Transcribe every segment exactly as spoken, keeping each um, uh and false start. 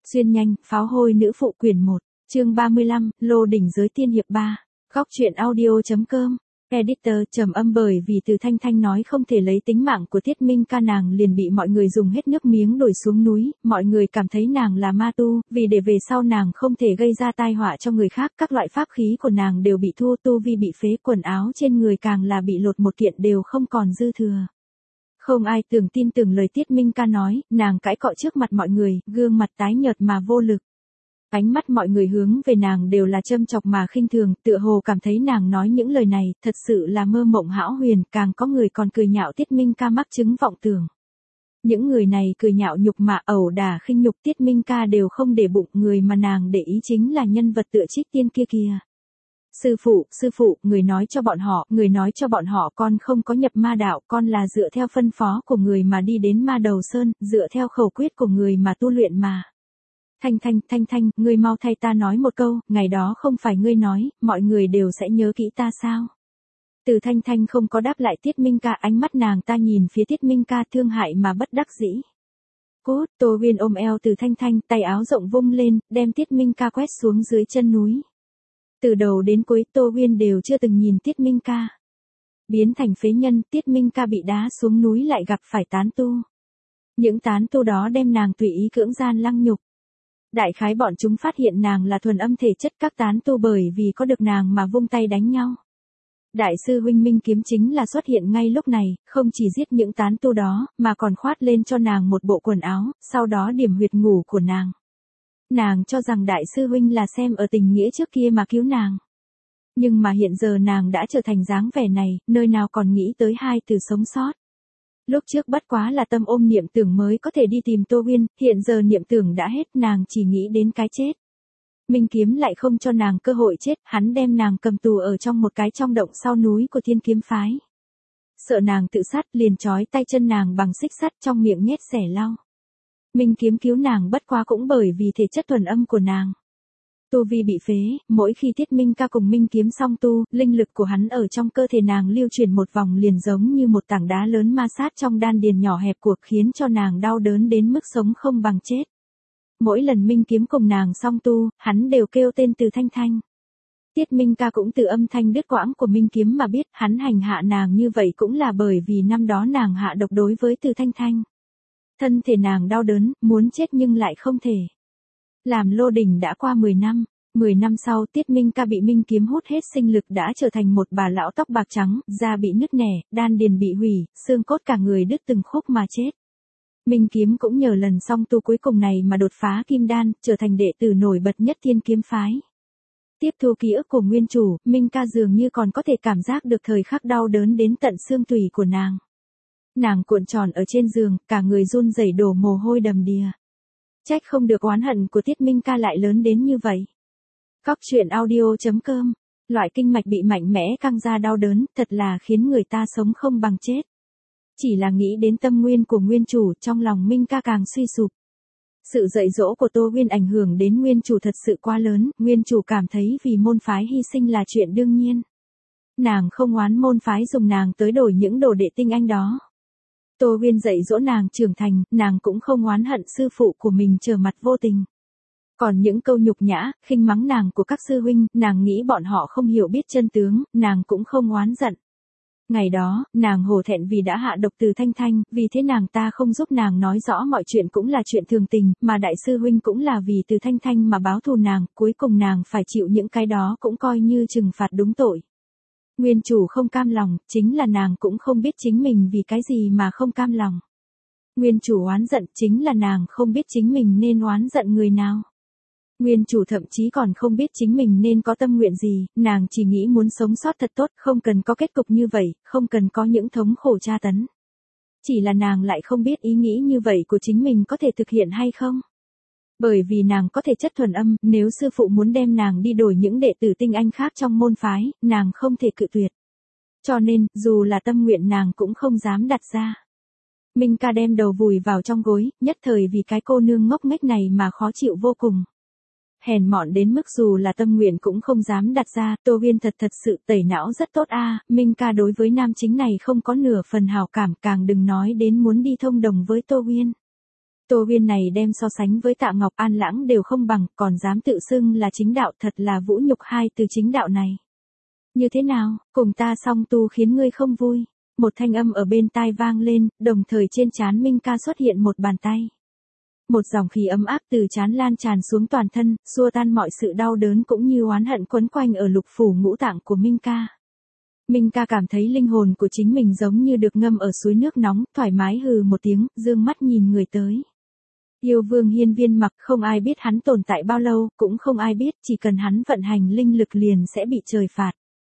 Xuyên nhanh, pháo hôi nữ phụ quyển một, chương ba mươi lăm, Lô đỉnh giới tiên hiệp ba. Góc truyện audio.com. Editor trầm âm bởi vì từ Thanh Thanh nói không thể lấy tính mạng của Tiết Minh Ca nàng liền bị mọi người dùng hết nước miếng đổ xuống núi, mọi người cảm thấy nàng là ma tu, vì để về sau nàng không thể gây ra tai họa cho người khác, các loại pháp khí của nàng đều bị thu tu vi bị phế, quần áo trên người càng là bị lột một kiện đều không còn dư thừa. Không ai tưởng tin tưởng lời Tiết Minh Ca nói, nàng cãi cọ trước mặt mọi người, gương mặt tái nhợt mà vô lực. Ánh mắt mọi người hướng về nàng đều là châm chọc mà khinh thường, tựa hồ cảm thấy nàng nói những lời này, thật sự là mơ mộng hão huyền, càng có người còn cười nhạo Tiết Minh Ca mắc chứng vọng tưởng. Những người này cười nhạo nhục mạ ẩu đả khinh nhục Tiết Minh Ca đều không để bụng, người mà nàng để ý chính là nhân vật tựa Trích Tiên kia kìa. Sư phụ, sư phụ, người nói cho bọn họ, người nói cho bọn họ con không có nhập ma đạo, con là dựa theo phân phó của người mà đi đến Ma Đầu Sơn, dựa theo khẩu quyết của người mà tu luyện mà. Thanh Thanh, Thanh Thanh, ngươi mau thay ta nói một câu, ngày đó không phải ngươi nói, mọi người đều sẽ nhớ kỹ ta sao? Từ Thanh Thanh không có đáp lại Tiết Minh Ca, ánh mắt nàng ta nhìn phía Tiết Minh Ca thương hại mà bất đắc dĩ. Cốt, Tô Huyên ôm eo Từ Thanh Thanh, tay áo rộng vung lên, đem Tiết Minh Ca quét xuống dưới chân núi. Từ đầu đến cuối Tô Huyên đều chưa từng nhìn Tiết Minh Ca. Biến thành phế nhân, Tiết Minh Ca bị đá xuống núi lại gặp phải tán tu. Những tán tu đó đem nàng tùy ý cưỡng gian lăng nhục. Đại khái bọn chúng phát hiện nàng là thuần âm thể chất, các tán tu bởi vì có được nàng mà vung tay đánh nhau. Đại sư huynh Minh Kiếm chính là xuất hiện ngay lúc này, không chỉ giết những tán tu đó, mà còn khoát lên cho nàng một bộ quần áo, sau đó điểm huyệt ngủ của nàng. Nàng cho rằng đại sư huynh là xem ở tình nghĩa trước kia mà cứu nàng. Nhưng mà hiện giờ nàng đã trở thành dáng vẻ này, nơi nào còn nghĩ tới hai từ sống sót. Lúc trước bất quá là tâm ôm niệm tưởng mới có thể đi tìm Tô Huyên, hiện giờ niệm tưởng đã hết, nàng chỉ nghĩ đến cái chết. Minh Kiếm lại không cho nàng cơ hội chết, hắn đem nàng cầm tù ở trong một cái trong động sau núi của Thiên Kiếm phái. Sợ nàng tự sát, liền trói tay chân nàng bằng xích sắt, trong miệng nhét xẻ lau. Minh Kiếm cứu nàng bất quá cũng bởi vì thể chất thuần âm của nàng. Tu vi bị phế, mỗi khi Tiết Minh Ca cùng Minh Kiếm song tu, linh lực của hắn ở trong cơ thể nàng lưu truyền một vòng liền giống như một tảng đá lớn ma sát trong đan điền nhỏ hẹp cuộc, khiến cho nàng đau đớn đến mức sống không bằng chết. Mỗi lần Minh Kiếm cùng nàng song tu, hắn đều kêu tên Từ Thanh Thanh. Tiết Minh Ca cũng từ âm thanh đứt quãng của Minh Kiếm mà biết hắn hành hạ nàng như vậy cũng là bởi vì năm đó nàng hạ độc đối với Từ Thanh Thanh. Thân thể nàng đau đớn, muốn chết nhưng lại không thể. Làm lô đỉnh đã qua mười năm, mười năm sau Tiết Minh Ca bị Minh Kiếm hút hết sinh lực đã trở thành một bà lão tóc bạc trắng, da bị nứt nẻ, đan điền bị hủy, xương cốt cả người đứt từng khúc mà chết. Minh Kiếm cũng nhờ lần song tu cuối cùng này mà đột phá kim đan, trở thành đệ tử nổi bật nhất Thiên Kiếm phái. Tiếp thu ký ức của nguyên chủ, Minh Ca dường như còn có thể cảm giác được thời khắc đau đớn đến tận xương tủy của nàng. Nàng cuộn tròn ở trên giường, cả người run rẩy đổ mồ hôi đầm đìa. Trách không được oán hận của Tiết Minh Ca lại lớn đến như vậy. Góc truyện audio.com. Loại kinh mạch bị mạnh mẽ căng ra đau đớn, thật là khiến người ta sống không bằng chết. Chỉ là nghĩ đến tâm nguyên của nguyên chủ, trong lòng Minh Ca càng suy sụp. Sự dạy dỗ của Tô Huyên ảnh hưởng đến nguyên chủ thật sự quá lớn, nguyên chủ cảm thấy vì môn phái hy sinh là chuyện đương nhiên. Nàng không oán môn phái dùng nàng tới đổi những đồ đệ tinh anh đó. Tô Huyên dạy dỗ nàng trưởng thành, nàng cũng không oán hận sư phụ của mình trở mặt vô tình. Còn những câu nhục nhã, khinh mắng nàng của các sư huynh, nàng nghĩ bọn họ không hiểu biết chân tướng, nàng cũng không oán giận. Ngày đó, nàng hổ thẹn vì đã hạ độc Từ Thanh Thanh, vì thế nàng ta không giúp nàng nói rõ mọi chuyện cũng là chuyện thường tình, mà đại sư huynh cũng là vì Từ Thanh Thanh mà báo thù nàng, cuối cùng nàng phải chịu những cái đó cũng coi như trừng phạt đúng tội. Nguyên chủ không cam lòng, chính là nàng cũng không biết chính mình vì cái gì mà không cam lòng. Nguyên chủ oán giận, chính là nàng không biết chính mình nên oán giận người nào. Nguyên chủ thậm chí còn không biết chính mình nên có tâm nguyện gì, nàng chỉ nghĩ muốn sống sót thật tốt, không cần có kết cục như vậy, không cần có những thống khổ tra tấn. Chỉ là nàng lại không biết ý nghĩ như vậy của chính mình có thể thực hiện hay không. Bởi vì nàng có thể chất thuần âm, nếu sư phụ muốn đem nàng đi đổi những đệ tử tinh anh khác trong môn phái, nàng không thể cự tuyệt. Cho nên, dù là tâm nguyện nàng cũng không dám đặt ra. Minh Ca đem đầu vùi vào trong gối, nhất thời vì cái cô nương ngốc nghếch này mà khó chịu vô cùng. Hèn mọn đến mức dù là tâm nguyện cũng không dám đặt ra, Tô Huyên thật thật sự tẩy não rất tốt a. Minh Ca đối với nam chính này không có nửa phần hảo cảm, càng đừng nói đến muốn đi thông đồng với Tô Huyên. Tô Uyên này đem so sánh với Tạ Ngọc An Lãng đều không bằng, còn dám tự xưng là chính đạo, thật là vũ nhục hai từ chính đạo này. Như thế nào, cùng ta song tu khiến ngươi không vui? Một thanh âm ở bên tai vang lên, đồng thời trên trán Minh Ca xuất hiện một bàn tay. Một dòng khí ấm áp từ trán lan tràn xuống toàn thân, xua tan mọi sự đau đớn cũng như oán hận quấn quanh ở lục phủ ngũ tạng của Minh Ca. Minh Ca cảm thấy linh hồn của chính mình giống như được ngâm ở suối nước nóng, thoải mái hừ một tiếng, dương mắt nhìn người tới. Yêu Vương Hiên Viên Mặc, không ai biết hắn tồn tại bao lâu, cũng không ai biết, chỉ cần hắn vận hành linh lực liền sẽ bị trời phạt.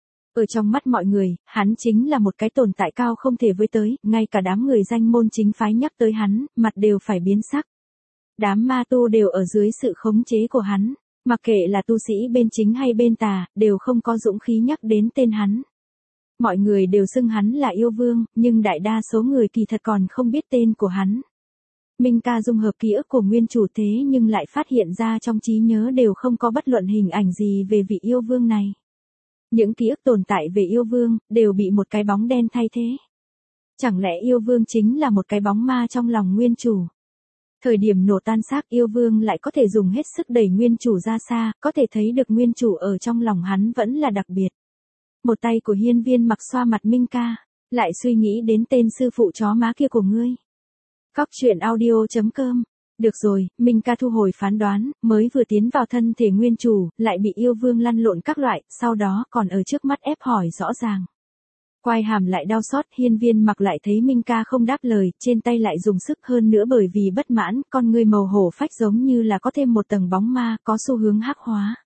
Ở trong mắt mọi người, hắn chính là một cái tồn tại cao không thể với tới, ngay cả đám người danh môn chính phái nhắc tới hắn, mặt đều phải biến sắc. Đám ma tu đều ở dưới sự khống chế của hắn, mặc kệ là tu sĩ bên chính hay bên tà, đều không có dũng khí nhắc đến tên hắn. Mọi người đều xưng hắn là yêu vương, nhưng đại đa số người kỳ thật còn không biết tên của hắn. Minh Ca dung hợp ký ức của nguyên chủ thế nhưng lại phát hiện ra trong trí nhớ đều không có bất luận hình ảnh gì về vị yêu vương này. Những ký ức tồn tại về yêu vương, đều bị một cái bóng đen thay thế. Chẳng lẽ yêu vương chính là một cái bóng ma trong lòng nguyên chủ? Thời điểm nổ tan xác yêu vương lại có thể dùng hết sức đẩy nguyên chủ ra xa, có thể thấy được nguyên chủ ở trong lòng hắn vẫn là đặc biệt. Một tay của Hiên Viên Mặc xoa mặt Minh Ca, lại suy nghĩ đến tên sư phụ chó má kia của ngươi. Cóc truyện audio chấm com. Được rồi, Minh Ca thu hồi phán đoán, mới vừa tiến vào thân thể nguyên chủ, lại bị yêu vương lăn lộn các loại, sau đó còn ở trước mắt ép hỏi rõ ràng. Quai hàm lại đau xót, Hiên Viên Mặc lại thấy Minh Ca không đáp lời, trên tay lại dùng sức hơn nữa bởi vì bất mãn, con người màu hổ phách giống như là có thêm một tầng bóng ma, có xu hướng hắc hóa.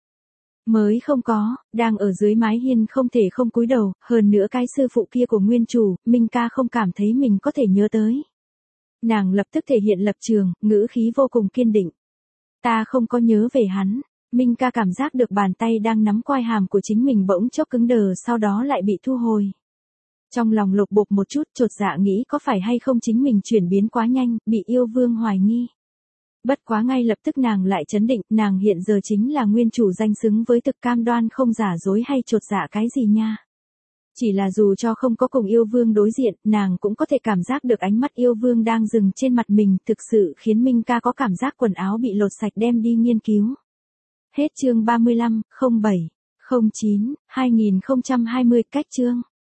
Mới không có, đang ở dưới mái hiên không thể không cúi đầu, hơn nữa cái sư phụ kia của nguyên chủ, Minh Ca không cảm thấy mình có thể nhớ tới. Nàng lập tức thể hiện lập trường, ngữ khí vô cùng kiên định. Ta không có nhớ về hắn. Minh Ca cảm giác được bàn tay đang nắm quai hàm của chính mình bỗng chốc cứng đờ, sau đó lại bị thu hồi. Trong lòng lục bục một chút, chột dạ nghĩ có phải hay không chính mình chuyển biến quá nhanh, bị yêu vương hoài nghi. Bất quá ngay lập tức nàng lại chấn định, nàng hiện giờ chính là nguyên chủ danh xứng với thực, cam đoan không giả dối hay chột dạ cái gì nha. Chỉ là dù cho không có cùng yêu vương đối diện, nàng cũng có thể cảm giác được ánh mắt yêu vương đang dừng trên mặt mình, thực sự khiến Minh Ca có cảm giác quần áo bị lột sạch đem đi nghiên cứu. Hết chương ba mươi lăm, không bảy, không chín, hai nghìn không trăm hai mươi, cách chương.